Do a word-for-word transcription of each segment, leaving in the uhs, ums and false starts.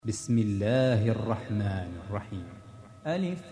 بسم الله الرحمن الرحيم. ألف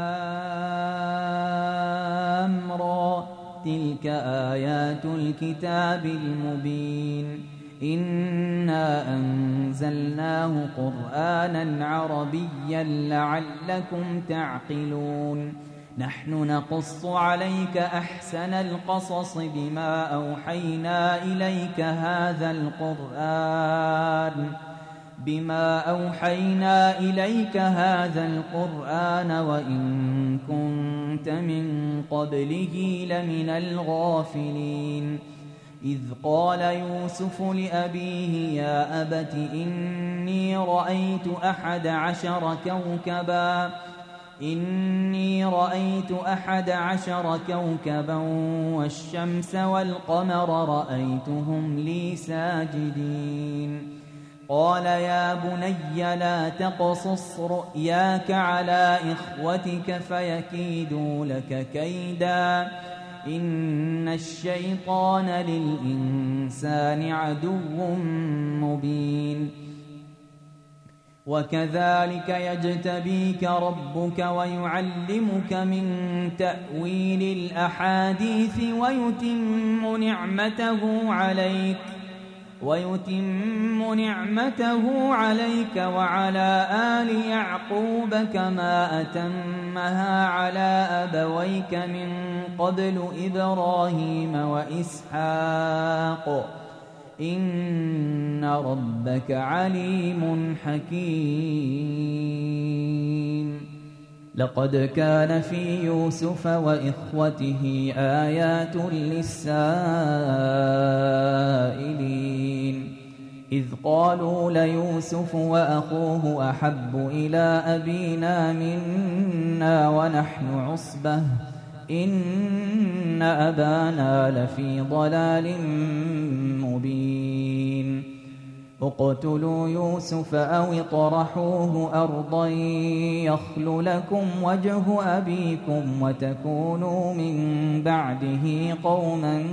لام را، تلك آيات الكتاب المبين. إنا أنزلناه قرآنا عربيا لعلكم تعقلون. نحن نقص عليك أحسن القصص بما أوحينا إليك هذا القرآن بما أوحينا إليك هذا القرآن وإن كنت من قبله لمن الغافلين. إذ قال يوسف لأبيه يا أبت إني رأيت أحد عشر كوكبا إني رأيت أحد عشر كوكبا والشمس والقمر رأيتهم لي ساجدين. قال يا بني لا تقصص رؤياك على إخوتك فيكيدوا لك كيدا إن الشيطان للإنسان عدو مبين. وكذلك يجتبيك ربك ويعلمك من تأويل الأحاديث ويتم نعمته عليك ويتم نعمته عليك وعلى آل يعقوب كما أتمها على أبويك من قبل إبراهيم وإسحاق إن ربك عليم حكيم. لقد كان في يوسف وإخوته آيات للسائلين إذ قالوا ليوسف وأخوه أحب إلى أبينا منا ونحن عصبة إن أبانا لفي ضلال مبين. اقتلوا يوسف أو اطرحوه أرضا يخل لكم وجه أبيكم وتكونوا من بعده قوما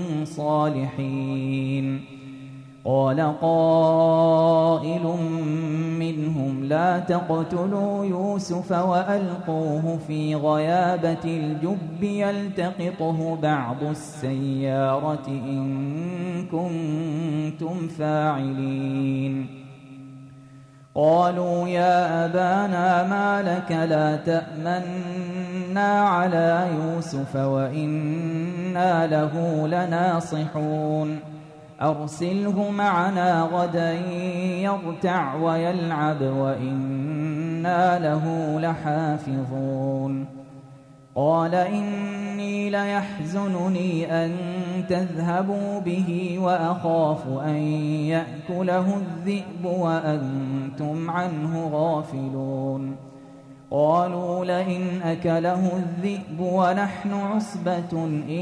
صالحين. قال قائل منهم لا تقتلوا يوسف وألقوه في غيابة الجب يلتقطه بعض السيارة إن كنتم فاعلين. قالوا يا أبانا ما لك لا تأمنا على يوسف وإنا له لناصحون. أرسله معنا غدا يرتع ويلعب وإنا له لحافظون. قال إني ليحزنني أن تذهبوا به وأخاف أن يأكله الذئب وأنتم عنه غافلون. قالوا لئن أكله الذئب ونحن عصبة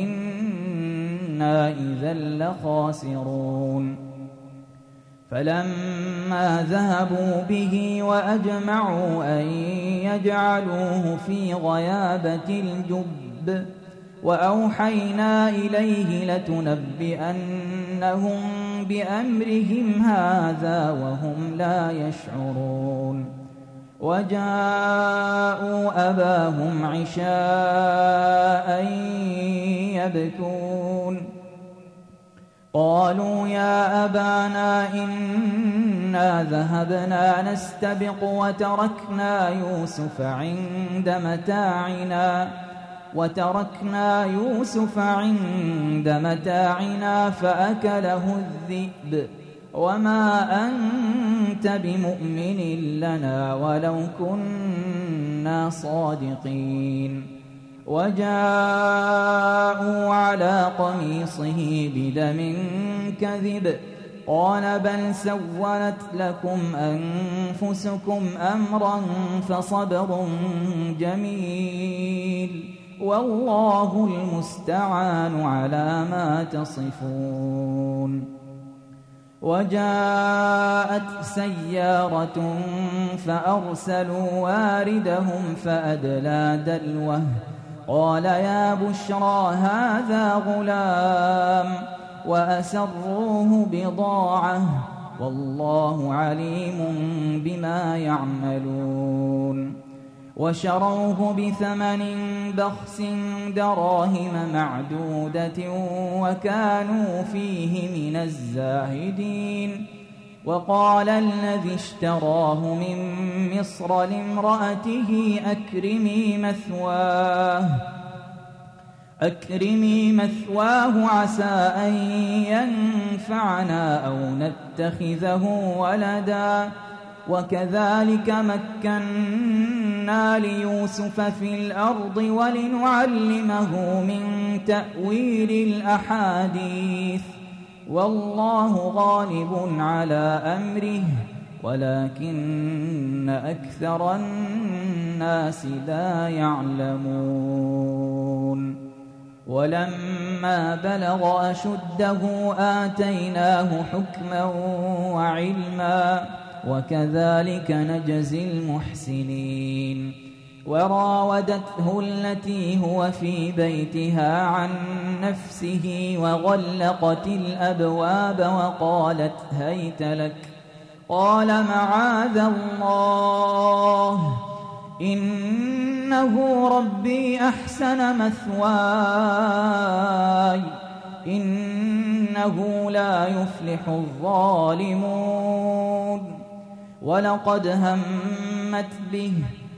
إنا إذا لخاسرون. فلما ذهبوا به وأجمعوا أن يجعلوه في غيابة الجب وأوحينا إليه لتنبئنهم بأمرهم هذا وهم لا يشعرون. وجاءوا أباهم عشاء يبكون. قالوا يا أبانا إنا ذهبنا نستبق وتركنا يوسف عند متاعنا وتركنا يوسف عند متاعنا فأكله الذئب وما أنت بمؤمن لنا ولو كنا صادقين. وجاءوا على قميصه بدم كذب قال بل سولت لكم أنفسكم أمرا فصبر جميل والله المستعان على ما تصفون. وجاءت سيارة فأرسلوا واردهم فأدلى دلوه قال يا بشرى هذا غلام وأسروه بضاعة والله عليم بما يعملون. وشروه بثمن بخس دراهم معدودة وكانوا فيه من الزاهدين. وقال الذي اشتراه من مصر لامرأته أكرمي مثواه أكرمي مثواه عسى أن ينفعنا أو نتخذه ولدا. وكذلك مكنا ليوسف في الأرض ولنعلمه من تأويل الأحاديث والله غالب على أمره ولكن أكثر الناس لا يعلمون. ولما بلغ أشده آتيناه حكما وعلما وكذلك نجزي المحسنين. وراودته التي هو في بيتها عن نفسه وغلقت الأبواب وقالت هيت لك. قال معاذ الله إنه ربي أحسن مثواي إنه لا يفلح الظالمون. ولقد همت به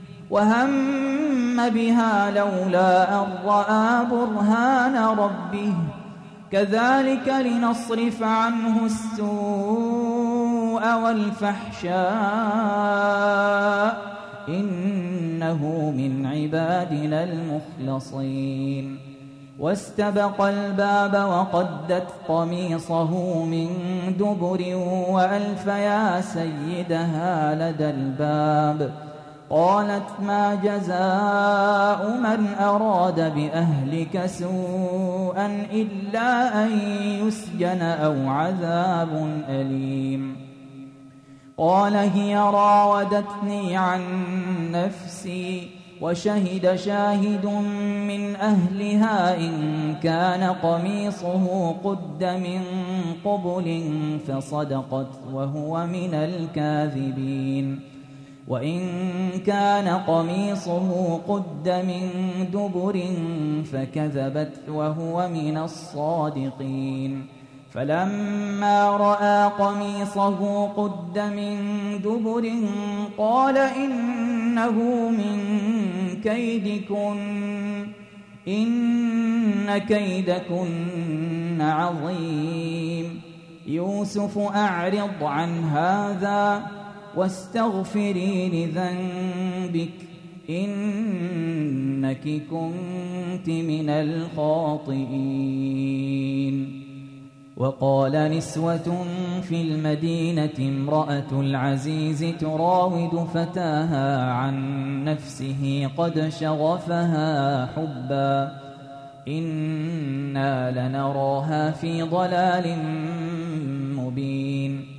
وهم بها لولا أن رأى برهان ربه كذلك لنصرف عنه السوء والفحشاء إنه من عبادنا المخلصين. واستبق الباب وقدت قميصه من دبر وألف يا سيدها لدى الباب. قالت ما جزاء من أراد بأهلك سوءا إلا أن يسجن أو عذاب أليم. قال هي راودتني عن نفسي وشهد شاهد من أهلها إن كان قميصه قد من قبل فصدقت وهو من الكاذبين. وإن كان قميصه قد من دبر فكذبت وهو من الصادقين. فلما رأى قميصه قد من دبر قال إنه من كيدكن إن كيدكن عظيم. يوسف أعرض عن هذا واستغفري لذنبك إنك كنت من الخاطئين. وقال نسوة في المدينة امرأة العزيز تراود فتاها عن نفسه قد شغفها حبا إنا لنراها في ضلال مبين.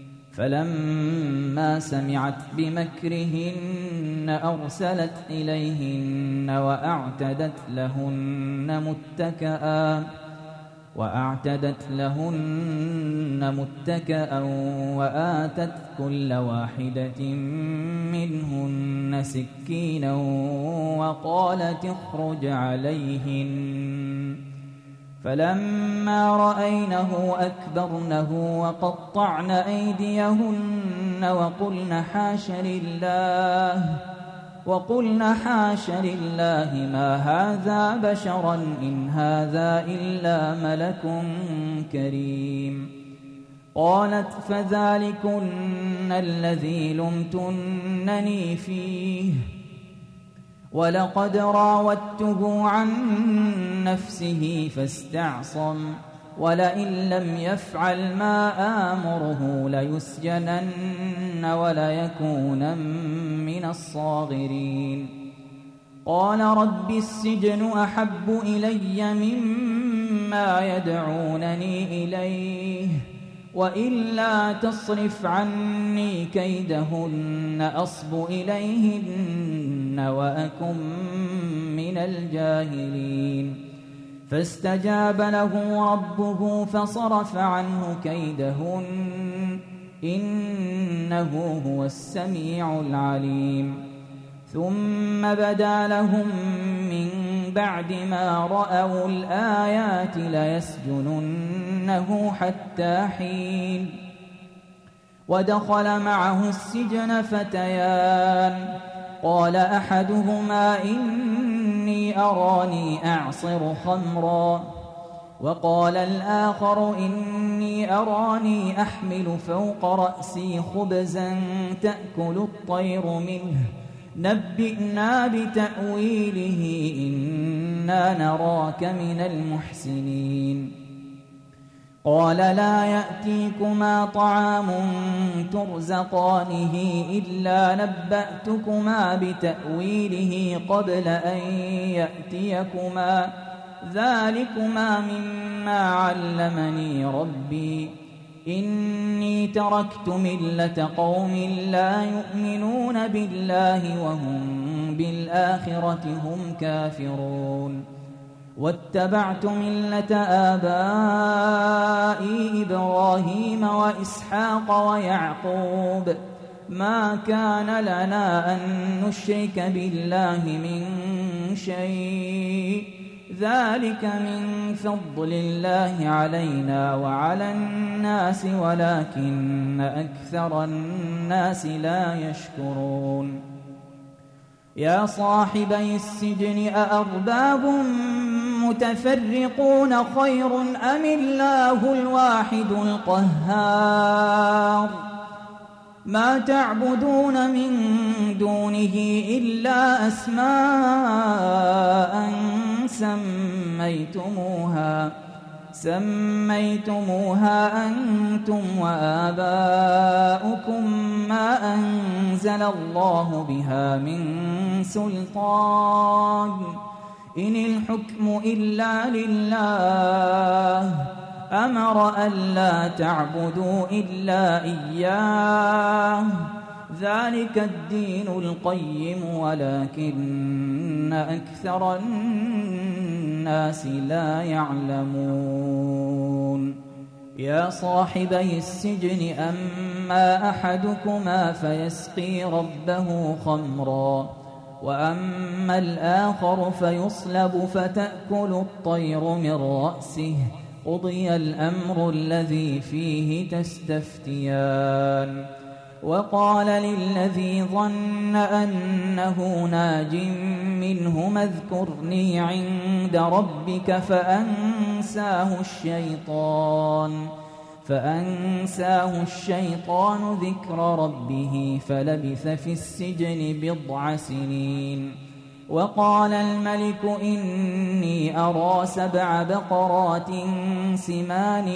فلما سمعت بمكرهن أرسلت إليهن وأعتدت لهن متكئا وأعتدت لهن متكئا وآتت كل واحدة منهن سكينا وقالت اخرج عليهن. فلما رأينه أكبرنه وقطعن أيديهن وقلن حاش لله وقلن حاش لله ما هذا بشرا إن هذا إلا ملك كريم. قالت فذلكن الذي لمتنني فيه ولقد راودته عن نفسه فاستعصم ولئن لم يفعل ما آمره ليسجنن وليكونن من الصاغرين. قال رب السجن أحب إلي مما يدعونني إليه وإلا تصرف عني كيدهن أصب إليهن وأكن من الجاهلين. فاستجاب له ربه فصرف عنه كيدهن إنه هو السميع العليم. ثم بدا لهم من بعد ما رأوا الآيات ليسجننه حتى حين. ودخل معه السجن فتيان، قال أحدهما إني أراني أعصر خمرا، وقال الآخر إني أراني أحمل فوق رأسي خبزا تأكل الطير منه، نبئنا بتأويله إنا نراك من المحسنين. قال لا يأتيكما طعام ترزقانه إلا نبأتكما بتأويله قبل أن يأتيكما، ذلكما مما علمني ربي، إني تركت ملة قوم لا يؤمنون بالله وهم بالآخرة هم كافرون، واتبعت ملة آبائي إبراهيم وإسحاق ويعقوب، ما كان لنا أن نشرك بالله من شيء، ذلك من فضل الله علينا وعلى الناس ولكن أكثر الناس لا يشكرون. يا صاحبي السجن أأرباب متفرقون خير أم الله الواحد القهار؟ ما تعبدون من دونه إلا أسماء سميتموها سميتموها أنتم وآباؤكم ما أنزل الله بها من سلطان، إن الحكم إلا لله، أمر ألا تعبدوا إلا إياه، ذلك الدين القيم ولكن أكثر الناس لا يعلمون. يا صاحبي السجن أما أحدكما فيسقي ربه خمرا، وأما الآخر فيصلب فتأكل الطير من رأسه، قضي الأمر الذي فيه تستفتيان. وقال للذي ظن أنه ناج منهما اذكرني عند ربك فأنساه الشيطان فأنساه الشيطان ذكر ربه فلبث في السجن بضع سنين. وقال الملك إني أرى سبع بقرات سمان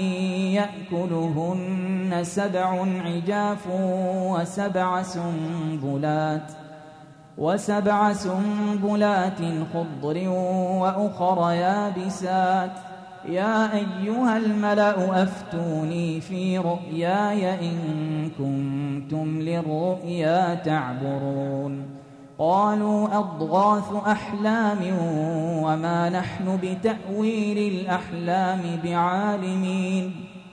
يأكلهن سبع عجاف وسبع سنبلات وسبع سنبلات خضر وأخر يابسات، يا أيها الملأ أفتوني في رؤياي إن كنتم للرؤيا تعبرون. قالوا أضغاث أحلام وما نحن بتأويل الأحلام بعالمين.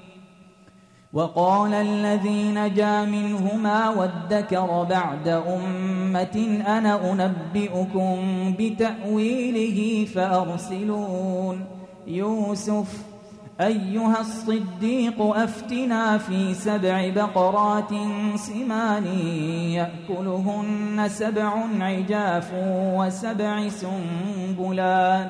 وقال الذي نجا منهما وادكر بعد أمة أنا أنبئكم بتأويله فأرسلون. يوسف أيها الصديق أفتنا في سبع بقرات سمان يأكلهن سبع عجاف وسبع سنبلات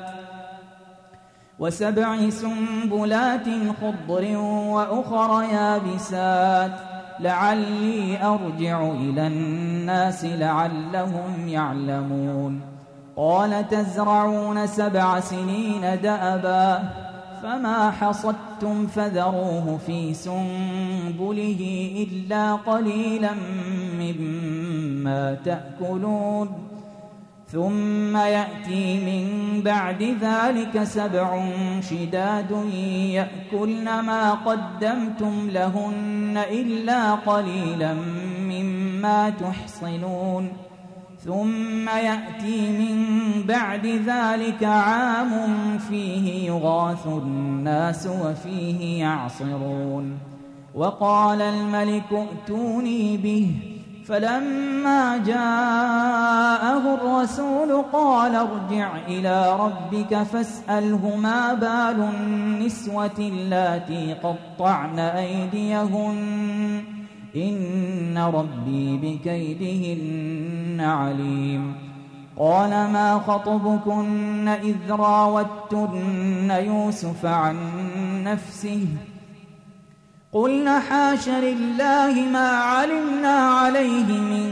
وسبع سنبلات خضر وأخر يابسات لعلي أرجع إلى الناس لعلهم يعلمون. قال تزرعون سبع سنين دأبا فما حصدتم فذروه في سنبله إلا قليلا مما تأكلون. ثم يأتي من بعد ذلك سبع شداد يأكلن ما قدمتم لهن إلا قليلا مما تحصنون. ثم يأتي من بعد ذلك عام فيه يغاث الناس وفيه يعصرون. وقال الملك ائتوني به فلما جاءه الرسول قال ارجع إلى ربك فاسأله ما بال النسوة اللاتي قطعن أيديهن إن ربي بكيدهن عليم. قال ما خطبكن إذ راوتن يوسف عن نفسه قلنا حاش لله ما علمنا عليه من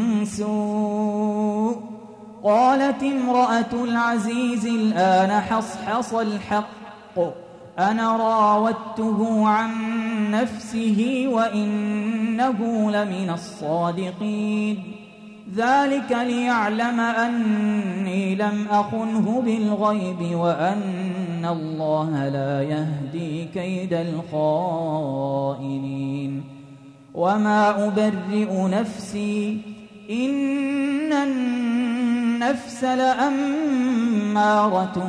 سوء. قالت امرأة العزيز الآن حصحص الحق أنا راودته عن نفسه وإنه لمن الصادقين. ذلك ليعلم أني لم أخنه بالغيب وأن الله لا يهدي كيد الخائنين. وما أبرئ نفسي إن النفس لأمارة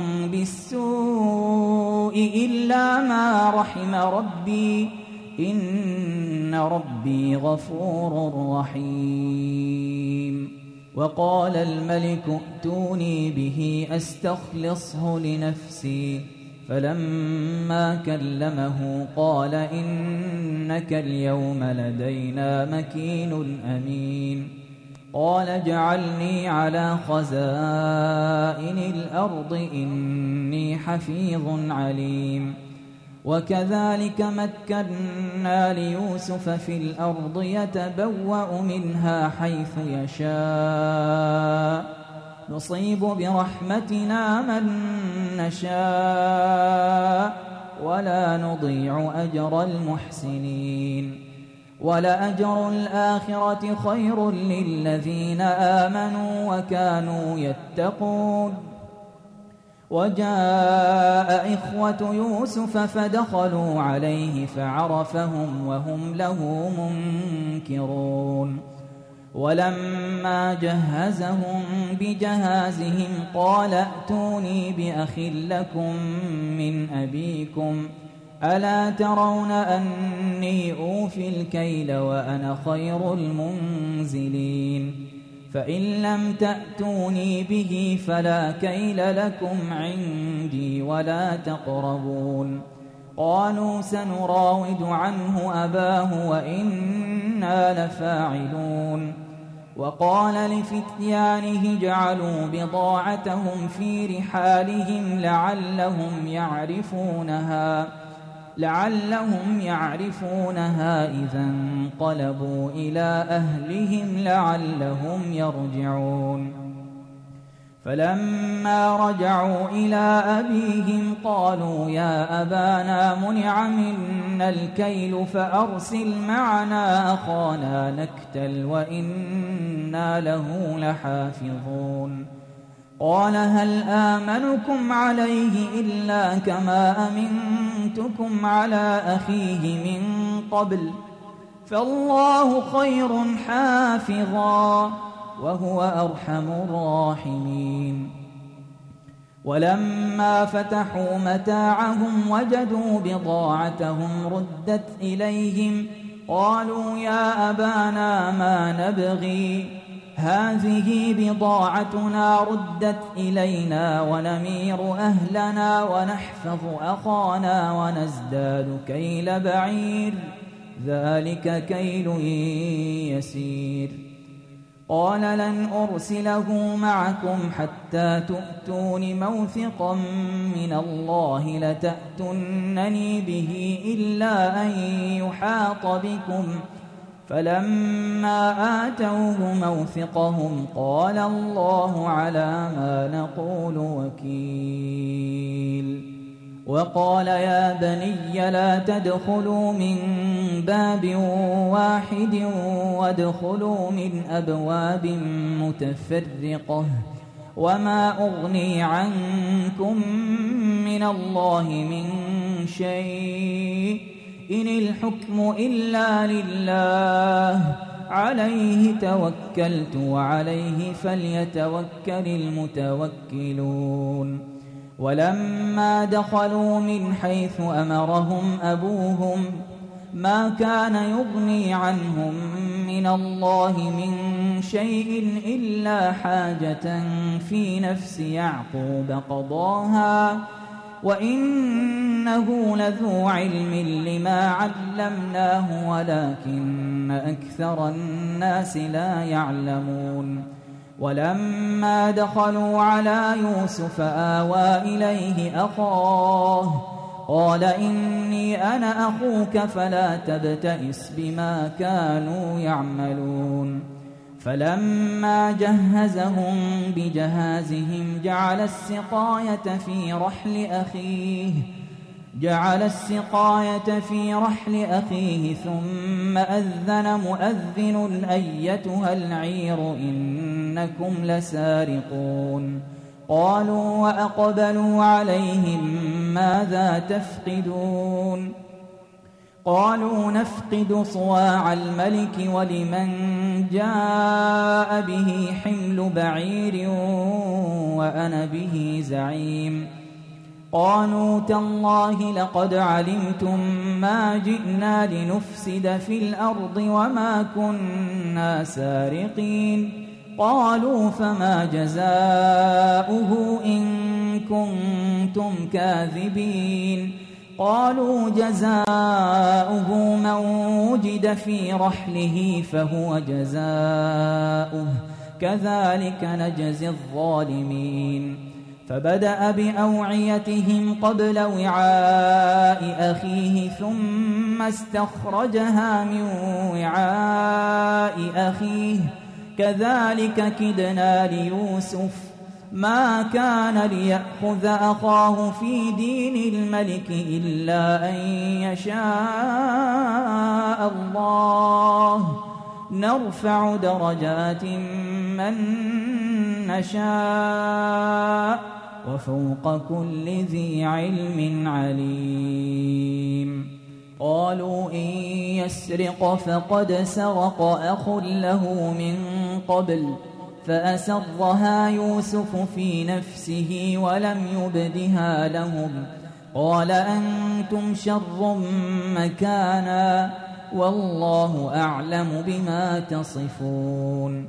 بالسوء إلا ما رحم ربي إن ربي غفور رحيم. وقال الملك ائتوني به أستخلصه لنفسي فلما كلمه قال إنك اليوم لدينا مكين أمين. قال اجعلني على خزائن الأرض إني حفيظ عليم. وكذلك مكنا ليوسف في الأرض يتبوأ منها حيث يشاء نصيب برحمتنا من نشاء ولا نضيع أجر المحسنين. ولأجر الآخرة خير للذين آمنوا وكانوا يتقون. وجاء إخوة يوسف فدخلوا عليه فعرفهم وهم له منكرون. ولما جهزهم بجهازهم قال ائتوني بأخ لكم من أبيكم ألا ترون أني أوفي الكيل وأنا خير المنزلين. فإن لم تأتوني به فلا كيل لكم عندي ولا تقربون. قالوا سنراود عنه أباه وإنا لفاعلون. وقال لفتيانه اجعلوا بضاعتهم في رحالهم لعلهم يعرفونها لعلهم يعرفونها إذا انقلبوا إلى أهلهم لعلهم يرجعون. فلما رجعوا إلى أبيهم قالوا يا أبانا منع منا الكيل فأرسل معنا أخانا نكتل وإنا له لحافظون. قال هل آمنكم عليه إلا كما أمنتكم على أخيه من قبل فالله خير حافظا وهو أرحم الراحمين. ولما فتحوا متاعهم وجدوا بضاعتهم ردت إليهم قالوا يا أبانا ما نبغي هذه بضاعتنا ردت إلينا ونمير أهلنا ونحفظ أخانا ونزداد كيل بعير ذلك كيل يسير. قال لن أرسله معكم حتى تؤتون موثقا من الله لتأتونني به إلا أن يحاط بكم. فلما آتوه موثقهم قال الله على ما نقول وكيل. وقال يا بني لا تدخلوا من باب واحد وادخلوا من أبواب متفرقة وما أغني عنكم من الله من شيء إن الحكم إلا لله عليه توكلت وعليه فليتوكل المتوكلون. ولما دخلوا من حيث أمرهم أبوهم ما كان يغني عنهم من الله من شيء إلا حاجة في نفس يعقوب قضاها وإنه لذو علم لما علمناه ولكن أكثر الناس لا يعلمون ولما دخلوا على يوسف آوى إليه أخاه قال إني أنا أخوك فلا تبتئس بما كانوا يعملون فلما جهزهم بجهازهم جعل السقاية في رحل أخيه جعل السقاية في رحل أخيه ثم أذن مؤذن أيتها العير إنكم لسارقون قالوا وأقبلوا عليهم ماذا تفقدون قالوا نفقد صواع الملك ولمن جاء به حمل بعير وأنا به زعيم قالوا تالله لقد علمتم ما جئنا لنفسد في الأرض وما كنا سارقين قالوا فما جزاؤه إن كنتم كاذبين قالوا جزاؤه من وجد في رحله فهو جزاؤه كذلك نجزي الظالمين فبدأ بأوعيتهم قبل وعاء أخيه ثم استخرجها من وعاء أخيه كذلك كدنا ليوسف ما كان ليأخذ أخاه في دين الملك إلا أن يشاء الله نرفع درجات من نشاء وفوق كل ذي علم عليم قالوا إن يسرق فقد سرق أخ له من قبل فأسرها يوسف في نفسه ولم يبدها لهم قال أنتم شر مكانا والله أعلم بما تصفون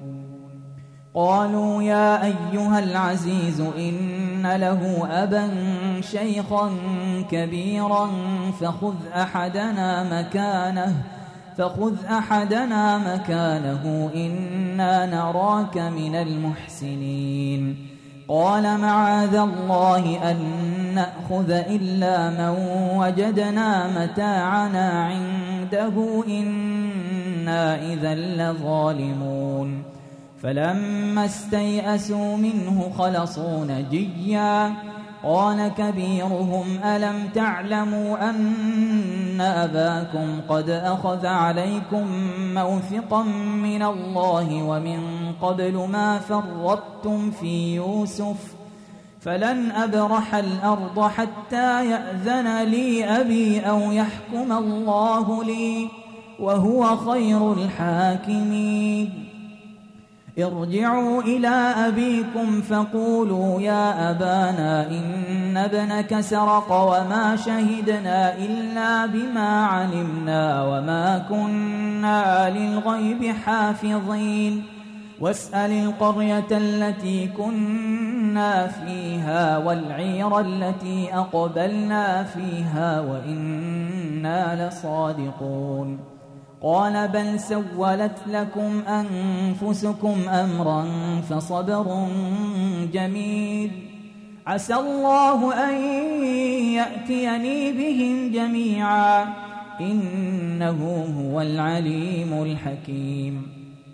قالوا يا أيها العزيز إن له أبا شيخا كبيرا فخذ أحدنا مكانه فخذ أحدنا مكانه إنا نراك من المحسنين قال معاذ الله أن نأخذ إلا من وجدنا متاعنا عنده إنا إذا لظالمون فلما استيئسوا منه خلصوا نجيا قال كبيرهم ألم تعلموا أن أباكم قد أخذ عليكم موثقا من الله ومن قبل ما فرطتم في يوسف فلن أبرح الأرض حتى يأذن لي أبي أو يحكم الله لي وهو خير الحاكمين ارجعوا إلى أبيكم فقولوا يا أبانا إن ابنك سرق وما شهدنا إلا بما علمنا وما كنا للغيب حافظين واسأل القرية التي كنا فيها والعير التي أقبلنا فيها وإنا لصادقون قال بل سولت لكم أنفسكم أمرا فصبر جميل عسى الله أن يأتيني بهم جميعا إنه هو العليم الحكيم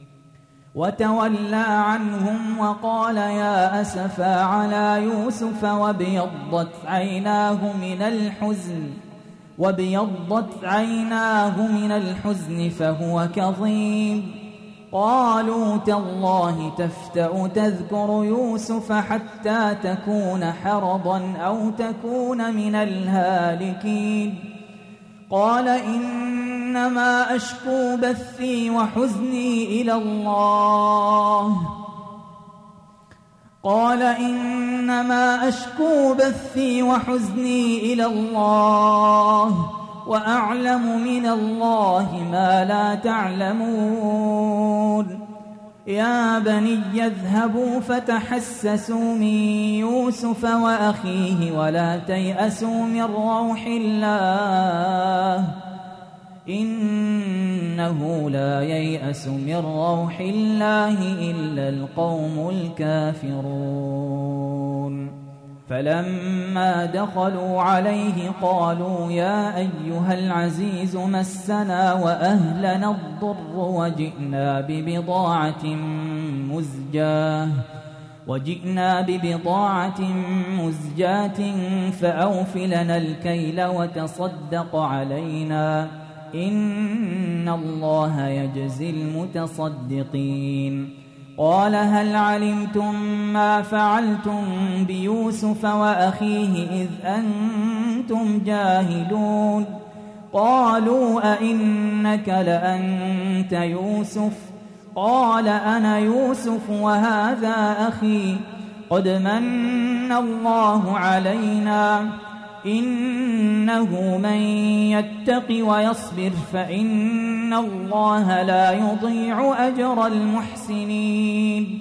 وتولى عنهم وقال يا أسفا على يوسف وابيضت عيناه من الحزن وابيضت عيناه من الحزن فهو كظيم قالوا تالله تفتأ تذكر يوسف حتى تكون حرضا أو تكون من الهالكين قال إنما أشكو بثي وحزني إلى الله قال إنما أشكو بثي وحزني إلى الله وأعلم من الله ما لا تعلمون يا بني اذهبوا فتحسسوا من يوسف وأخيه ولا تيأسوا من روح الله إنه لا ييأس من روح الله إلا القوم الكافرون فلما دخلوا عليه قالوا يا أيها العزيز مسنا وأهلنا الضر وجئنا ببضاعة مزجاة وجئنا ببضاعة مزجاة فأوف لنا الكيل وتصدق علينا إن الله يجزي المتصدقين قال هل علمتم ما فعلتم بيوسف وأخيه إذ أنتم جاهلون قالوا أئنك لأنت يوسف قال أنا يوسف وهذا أخي قد من الله علينا إنه من يتق ويصبر فإن الله لا يضيع أجر المحسنين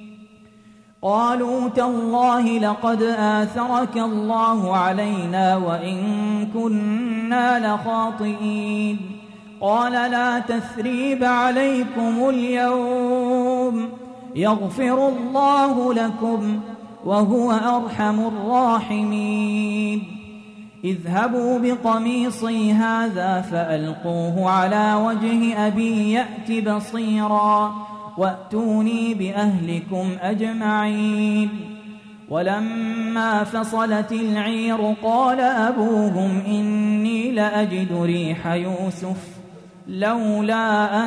قالوا تالله لقد آثرك الله علينا وإن كنا لخاطئين قال لا تثريب عليكم اليوم يغفر الله لكم وهو أرحم الراحمين اذهبوا بقميصي هذا فألقوه على وجه أبي يأت بصيرا وأتوني بأهلكم أجمعين ولما فصلت العير قال أبوهم إني لأجد ريح يوسف لولا أن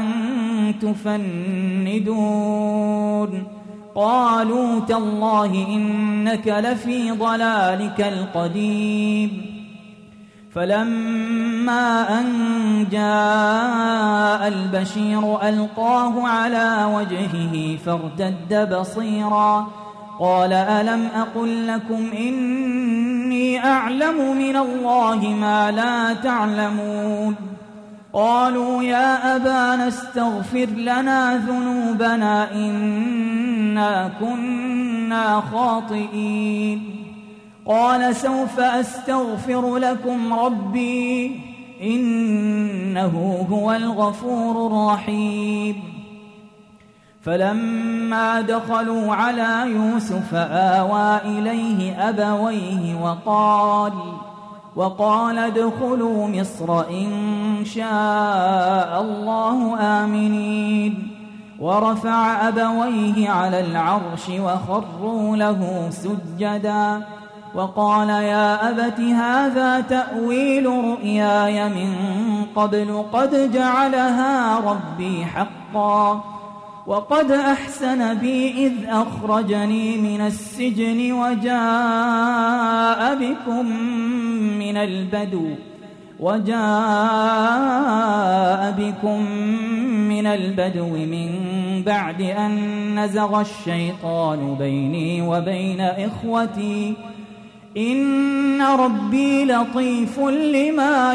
تفندون قالوا تالله إنك لفي ضلالك القديم فلما أن جاء البشير ألقاه على وجهه فارتد بصيرا قال ألم أقل لكم إني أعلم من الله ما لا تعلمون قالوا يا أبانا استغفر لنا ذنوبنا إنا كنا خاطئين قال سوف أستغفر لكم ربي إنه هو الغفور الرحيم فلما دخلوا على يوسف آوى إليه أبويه وقال وقال ادخلوا مصر إن شاء الله آمنين ورفع أبويه على العرش وخروا له سجدا وقال يا أبت هذا تأويل رؤياي من قبل قد جعلها ربي حقا وقد أحسن بي إذ أخرجني من السجن وجاء بكم من البدو وجاء بكم من البدو من بعد أن نزغ الشيطان بيني وبين إخوتي إن ربي لطيف لما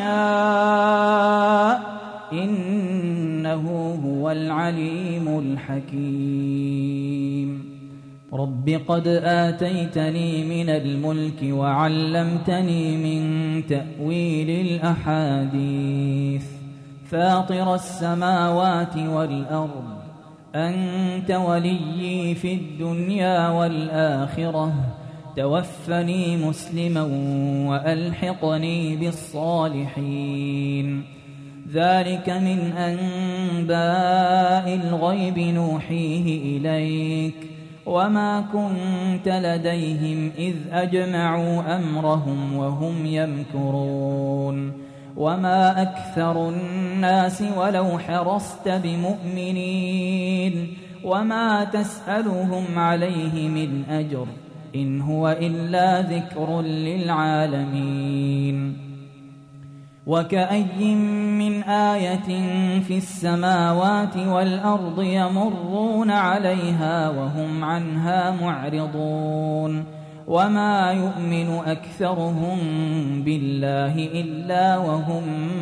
يشاء إنه هو العليم الحكيم رب قد آتيتني من الملك وعلمتني من تأويل الأحاديث فاطر السماوات والأرض أنت وليي في الدنيا والآخرة توفني مسلما وألحقني بالصالحين ذلك من أنباء الغيب نوحيه إليك وما كنت لديهم إذ أجمعوا أمرهم وهم يمكرون وما أكثر الناس ولو حرصت بمؤمنين وما تسألهم عليه من أجر إن هو إلا ذكر للعالمين وكأي من آية في السماوات والأرض يمرون عليها وهم عنها معرضون وما يؤمن أكثرهم بالله إلا وهم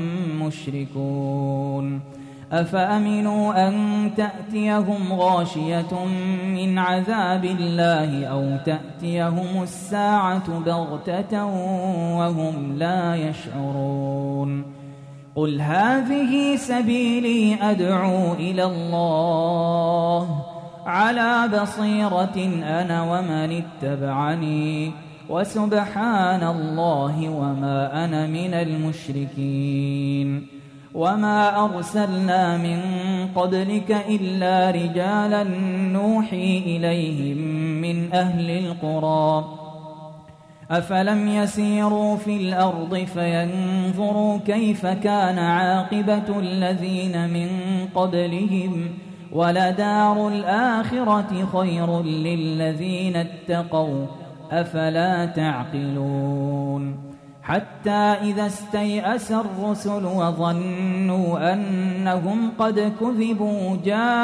مشركون أفأمنوا أن تأتيهم غاشية من عذاب الله أو تأتيهم الساعة بغتة وهم لا يشعرون قل هذه سبيلي أدعو إلى الله على بصيرة أنا ومن اتبعني وسبحان الله وما أنا من المشركين وما أرسلنا من قبلك إلا رجالا نوحي إليهم من أهل القرى أفلم يسيروا في الأرض فينظروا كيف كان عاقبة الذين من قبلهم ولدار الآخرة خير للذين اتقوا أفلا تعقلون حتى إذا استيأس الرسل وظنوا أنهم قد كذبوا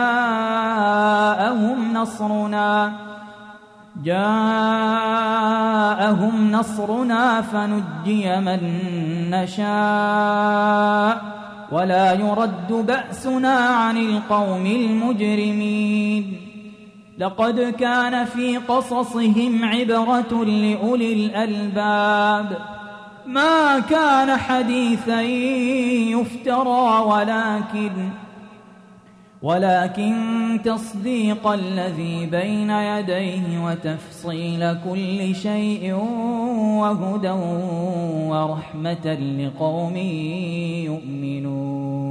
جاءهم نصرنا جاءهم نصرنا فنجي من نشاء ولا يرد بأسنا عن القوم المجرمين لقد كان في قصصهم عبرة لأولي الألباب ما كان حديثا يفترى ولكن ولكن تصديق الذي بين يديه وتفصيل كل شيء وهدى ورحمة لقوم يؤمنون